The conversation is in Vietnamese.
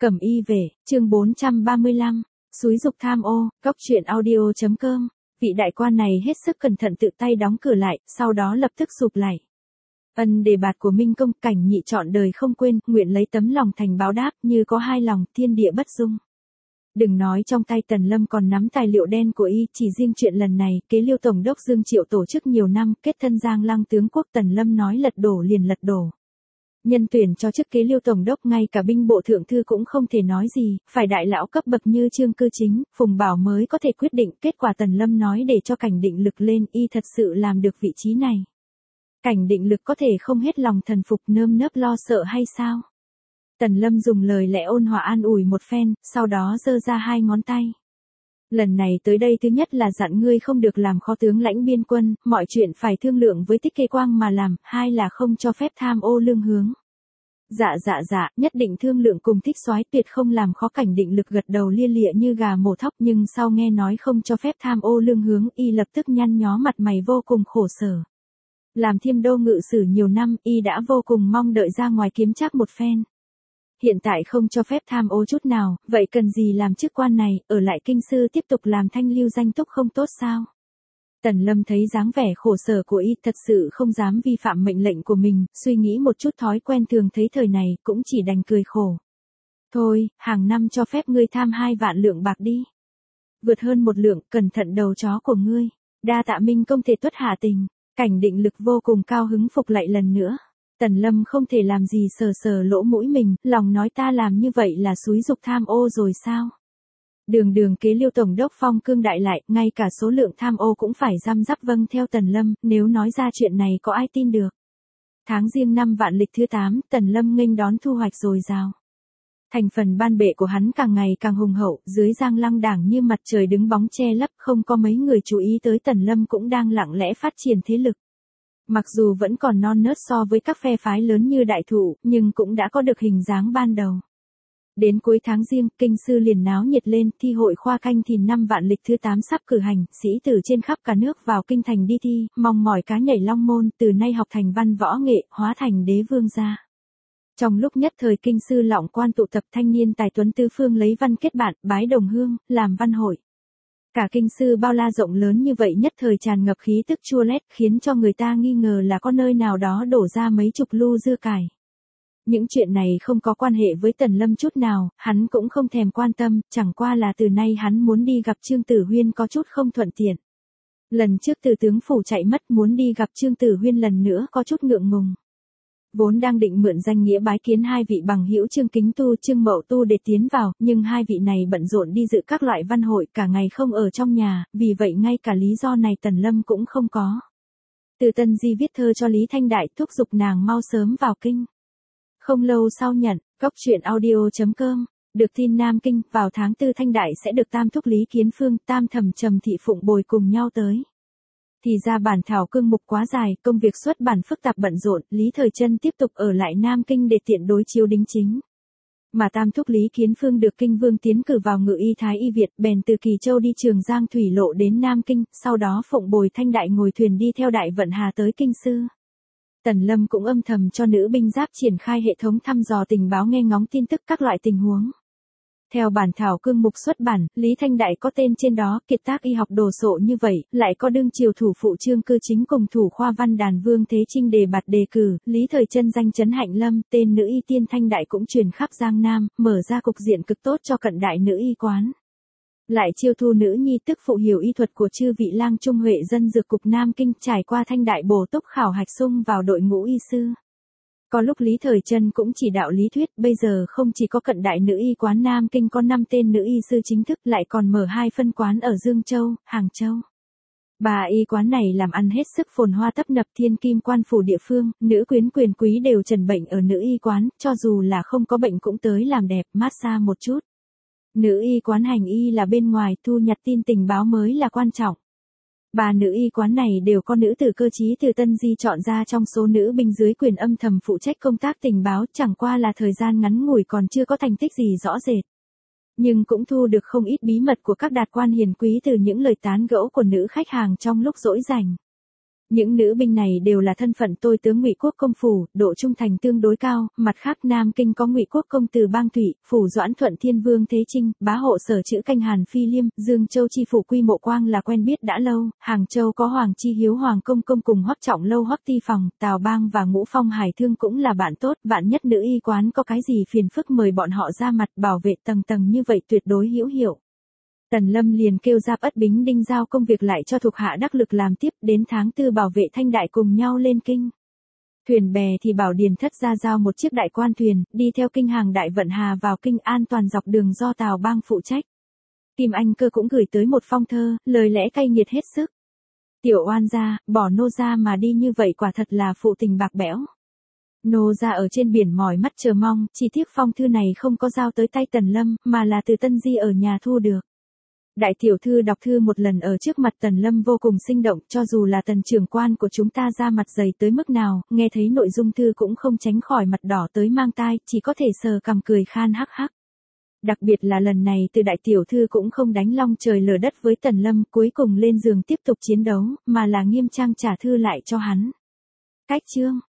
Cẩm y về, chương 435, xúi dục tham ô, góc truyện audio.com. Vị đại quan này hết sức cẩn thận tự tay đóng cửa lại, sau đó lập tức sụp lại. Ân đề bạt của Minh Công, Cảnh Nhị trọn đời không quên, nguyện lấy tấm lòng thành báo đáp, như có hai lòng, thiên địa bất dung. Đừng nói trong tay Tần Lâm còn nắm tài liệu đen của y, chỉ riêng chuyện lần này, kế Liêu Tổng đốc Dương Triệu tổ chức nhiều năm, kết thân Giang Lăng tướng quốc, Tần Lâm nói lật đổ liền lật đổ. Nhân tuyển cho chức kế Liêu Tổng đốc ngay cả binh bộ thượng thư cũng không thể nói gì, phải đại lão cấp bậc như Trương Cư Chính, Phùng Bảo mới có thể quyết định. Kết quả Tần Lâm nói để cho Cảnh Định Lực lên, y thật sự làm được vị trí này. Cảnh Định Lực có thể không hết lòng thần phục, nơm nớp lo sợ hay sao? Tần Lâm dùng lời lẽ ôn hòa an ủi một phen, sau đó giơ ra hai ngón tay. Lần này tới đây thứ nhất là dặn ngươi không được làm khó tướng lãnh biên quân, mọi chuyện phải thương lượng với Tích Kê Quang mà làm, hai là không cho phép tham ô lương hướng. Dạ, nhất định thương lượng cùng Thích Soái, tuyệt không làm khó. Cảnh Định Lực gật đầu lia lịa như gà mổ thóc, nhưng sau nghe nói không cho phép tham ô lương hướng, y lập tức nhăn nhó mặt mày vô cùng khổ sở. Làm Thiêm Đô ngự sử nhiều năm, y đã vô cùng mong đợi ra ngoài kiếm trác một phen. Hiện tại không cho phép tham ô chút nào, vậy cần gì làm chức quan này, ở lại kinh sư tiếp tục làm thanh lưu danh túc không tốt sao? Tần Lâm thấy dáng vẻ khổ sở của y, thật sự không dám vi phạm mệnh lệnh của mình, suy nghĩ một chút thói quen thường thấy thời này, cũng chỉ đành cười khổ. Thôi, hàng năm cho phép ngươi tham 2 vạn lượng bạc đi. Vượt hơn 1 lượng, cẩn thận đầu chó của ngươi. Đa tạ Minh công thể tuất hạ tình. Cảnh Định Lực vô cùng cao hứng phục lại lần nữa. Tần Lâm không thể làm gì sờ sờ lỗ mũi mình, lòng nói ta làm như vậy là xúi dục tham ô rồi sao? Đường kế Liêu Tổng đốc phong cương đại lại, ngay cả số lượng tham ô cũng phải răm rắp vâng theo Tần Lâm, nếu nói ra chuyện này có ai tin được. Tháng Giêng năm vạn lịch thứ 8, Tần Lâm nghênh đón thu hoạch dồi dào. Thành phần ban bệ của hắn càng ngày càng hùng hậu, dưới Giang Lăng đảng như mặt trời đứng bóng che lấp, không có mấy người chú ý tới Tần Lâm cũng đang lặng lẽ phát triển thế lực. Mặc dù vẫn còn non nớt so với các phe phái lớn như Đại Thụ, nhưng cũng đã có được hình dáng ban đầu. Đến cuối tháng Giêng, kinh sư liền náo nhiệt lên, thi hội khoa canh thìn năm vạn lịch thứ 8 sắp cử hành, sĩ tử trên khắp cả nước vào kinh thành đi thi, mong mỏi cá nhảy long môn, từ nay học thành văn võ nghệ, hóa thành đế vương gia. Trong lúc nhất thời kinh sư lọng quan tụ tập thanh niên tài tuấn tứ phương lấy văn kết bạn, bái đồng hương, làm văn hội. Cả kinh sư bao la rộng lớn như vậy nhất thời tràn ngập khí tức chua lét, khiến cho người ta nghi ngờ là có nơi nào đó đổ ra mấy chục lu dưa cải. Những chuyện này không có quan hệ với Tần Lâm chút nào, hắn cũng không thèm quan tâm, chẳng qua là từ nay hắn muốn đi gặp Trương Tử Huyên có chút không thuận tiện. Lần trước Từ tướng phủ chạy mất, muốn đi gặp Trương Tử Huyên lần nữa có chút ngượng ngùng. Vốn đang định mượn danh nghĩa bái kiến hai vị bằng hữu Trương Kính Tu, Trương Mậu Tu để tiến vào, nhưng hai vị này bận rộn đi dự các loại văn hội, cả ngày không ở trong nhà, vì vậy ngay cả lý do này Tần Lâm cũng không có. Từ Tân Di viết thơ cho Lý Thanh Đại thúc giục nàng mau sớm vào kinh. Không lâu sau nhận, góc truyện audio.com, được tin Nam Kinh, vào tháng 4 Thanh Đại sẽ được Tam thúc Lý Kiến Phương, Tam thẩm Trầm Thị Phụng Bồi cùng nhau tới. Thì ra bản thảo cương mục quá dài, công việc xuất bản phức tạp bận rộn, Lý Thời Trân tiếp tục ở lại Nam Kinh để tiện đối chiếu đính chính. Mà Tam thúc Lý Kiến Phương được Kinh Vương tiến cử vào Ngự y Thái y Việt, bèn từ Kỳ Châu đi Trường Giang thủy lộ đến Nam Kinh, sau đó Phụng Bồi Thanh Đại ngồi thuyền đi theo Đại Vận Hà tới kinh sư. Tần Lâm cũng âm thầm cho nữ binh giáp triển khai hệ thống thăm dò tình báo nghe ngóng tin tức các loại tình huống. Theo bản thảo cương mục xuất bản, Lý Thanh Đại có tên trên đó, kiệt tác y học đồ sộ như vậy, lại có đương triều thủ phụ Trương Cư Chính cùng thủ khoa văn đàn Vương Thế Trinh đề bạt đề cử, Lý Thời Trân danh chấn Hạnh Lâm, tên nữ y tiên Thanh Đại cũng truyền khắp Giang Nam, mở ra cục diện cực tốt cho cận đại nữ y quán. Lại chiêu thu nữ nhi tức phụ hiểu y thuật của chư vị lang trung huệ dân dược cục Nam Kinh, trải qua Thanh Đại bổ túc khảo hạch sung vào đội ngũ y sư. Có lúc Lý Thời Trân cũng chỉ đạo lý thuyết, bây giờ không chỉ có cận đại nữ y quán Nam Kinh có 5 tên nữ y sư chính thức, lại còn mở 2 phân quán ở Dương Châu, Hàng Châu. 3 y quán này làm ăn hết sức phồn hoa tấp nập, thiên kim quan phủ địa phương, nữ quyến quyền quý đều trần bệnh ở nữ y quán, cho dù là không có bệnh cũng tới làm đẹp, massage một chút. Nữ y quán hành y là bên ngoài, thu nhặt tin tình báo mới là quan trọng. 3 nữ y quán này đều có nữ tử cơ trí từ Tân Di chọn ra trong số nữ binh dưới quyền âm thầm phụ trách công tác tình báo, chẳng qua là thời gian ngắn ngủi còn chưa có thành tích gì rõ rệt. Nhưng cũng thu được không ít bí mật của các đạt quan hiền quý từ những lời tán gẫu của nữ khách hàng trong lúc rỗi rảnh. Những nữ binh này đều là thân phận tôi tướng Ngụy Quốc công phủ, độ trung thành tương đối cao, mặt khác Nam Kinh có Ngụy Quốc công từ Bang Thủy, phủ Doãn Thuận Thiên Vương Thế Trinh, bá hộ Sở Chữ Canh Hàn Phi Liêm, Dương Châu chi phủ Quy Mộ Quang là quen biết đã lâu, Hàng Châu có Hoàng Chi Hiếu Hoàng công công cùng Hoắc Trọng Lâu Hoắc Ti Phòng, Tào Bang và Ngũ Phong Hải Thương cũng là bạn tốt, vạn nhất nữ y quán có cái gì phiền phức mời bọn họ ra mặt bảo vệ tầng tầng như vậy tuyệt đối hữu hiệu. Tần Lâm liền kêu Giáp Ất Bính Đinh giao công việc lại cho thuộc hạ đắc lực làm tiếp, đến tháng 4 bảo vệ Thanh Đại cùng nhau lên kinh. Thuyền bè thì bảo Điền Thất ra giao một chiếc đại quan thuyền, đi theo kinh hàng đại vận hà vào kinh an toàn dọc đường do Tào Bang phụ trách. Kim Anh Cơ cũng gửi tới một phong thơ, lời lẽ cay nghiệt hết sức. Tiểu oan gia, bỏ nô gia mà đi như vậy quả thật là phụ tình bạc bẽo. Nô gia ở trên biển mỏi mắt chờ mong, chỉ tiếc phong thư này không có giao tới tay Tần Lâm, mà là từ Tân Di ở nhà thu được. Đại tiểu thư đọc thư một lần ở trước mặt Tần Lâm vô cùng sinh động, cho dù là Tần trưởng quan của chúng ta ra mặt dày tới mức nào, nghe thấy nội dung thư cũng không tránh khỏi mặt đỏ tới mang tai, chỉ có thể sờ cằm cười khan hắc hắc. Đặc biệt là lần này từ đại tiểu thư cũng không đánh long trời lở đất với Tần Lâm, cuối cùng lên giường tiếp tục chiến đấu, mà là nghiêm trang trả thư lại cho hắn. Cách chương